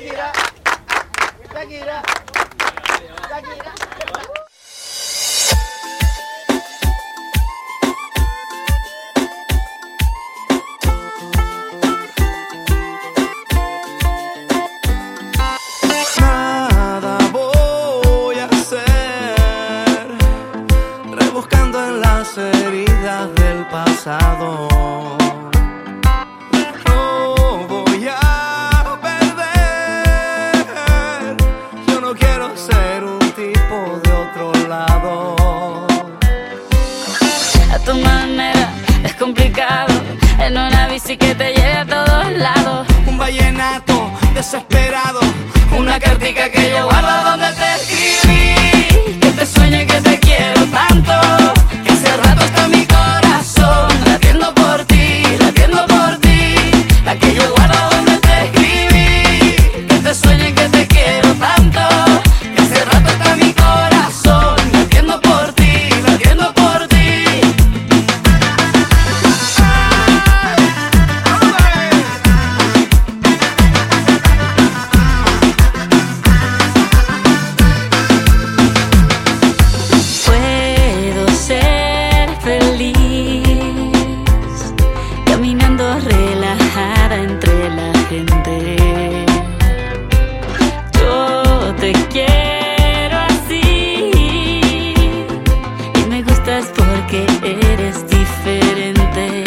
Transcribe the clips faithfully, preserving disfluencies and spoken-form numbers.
Shakira, Shakira, Shakira. Nada voy a hacer, rebuscando en las heridas del pasado. No voy a perder, yo no quiero ser un tipo de otro lado. A tu manera es complicado, en una bici que te lleve a todos lados. Un vallenato desesperado, una cartica que yo guardo donde te escribí. Que te sueño y que te quiero tanto, Que hace rato está mi corazón latiendo por ti, latiendo por ti. la que yo guardo donde te escribí. Que te sueño y que te quiero tanto, Que hace rato está mi corazón latiendo por ti, latiendo por ti. Puedo ser feliz caminando relajada entre la gente. Yo te quiero así y me gustas porque eres diferente.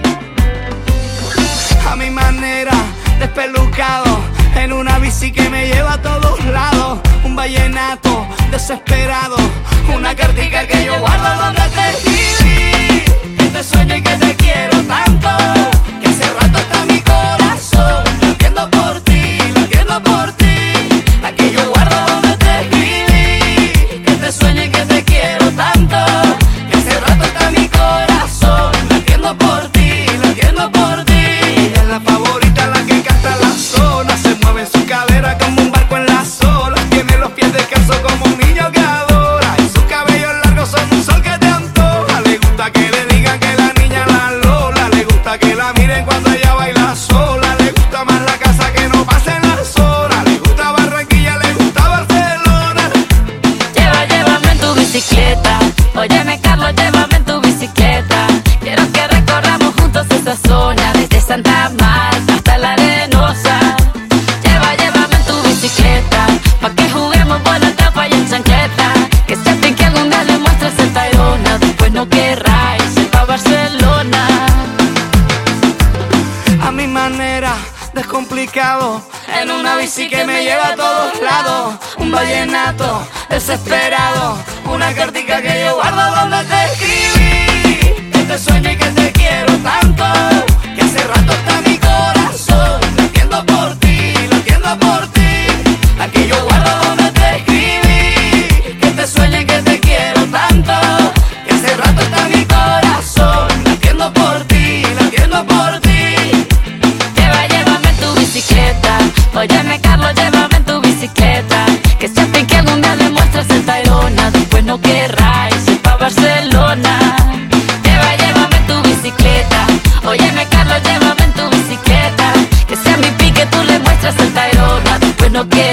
A mi manera, despelucado, en una bici que me lleva a todos lados. Un vallenato desesperado, una cartica que yo guardo donde te escribí. Que te sueño y que te quiero tanto, Que hace rato está mi corazón latiendo por ti, latiendo por ti. la que yo guardo donde te escribí. Que te sueño y que te quiero tanto, Que hace rato está mi corazón latiendo por ti, latiendo por ti. Ella es la favorita, la que canta la zona. Se mueve en su cadera como un barco en las olas. Tiene los pies descalzos como un niño que adora. Y sus cabellos largos son un sol que te antoja. Le gusta que le digan que la niña la Lola. Le gusta que la miren cuando ella baila sola. Le gusta más la casa que no pasen las horas. Le gusta Barranquilla, le gusta Barcelona. Lleva, llévame en tu bicicleta. Óyeme, Carlos, llévame en tu bicicleta. Quiero que recorramos juntos esa zona, desde Santa Marta hasta la Arenosa. Lleva, llévame en tu bicicleta, pa' que juguemos por la tapa y en chancleta. Que sienten que algún día le muestres el Tayrona, después no querráis ir pa' Barcelona. A mi manera, descomplicado, en una bici que me lleva a todos lados. Un vallenato desesperado, una cartica que yo guardo donde te escribí. Que te sueño y que te quiero tanto, Que hace rato está mi corazón latiendo por ti, latiendo por ti. la que yo guardo donde te escribí. Que te sueño y que te quiero tanto, Que hace rato está mi corazón latiendo por ti, latiendo por ti. Lleva, llévame en tu bicicleta. Óyeme, Carlos, llévame en tu bicicleta. Que sienten que algún día le muestres el Tayrona, después no querráis ir pa' Barcelona. Lleva, llévame en tu bicicleta. Óyeme, Carlos, llévame en tu bicicleta. Que sea mi pique, tú le muestras el Tayrona, después no querráis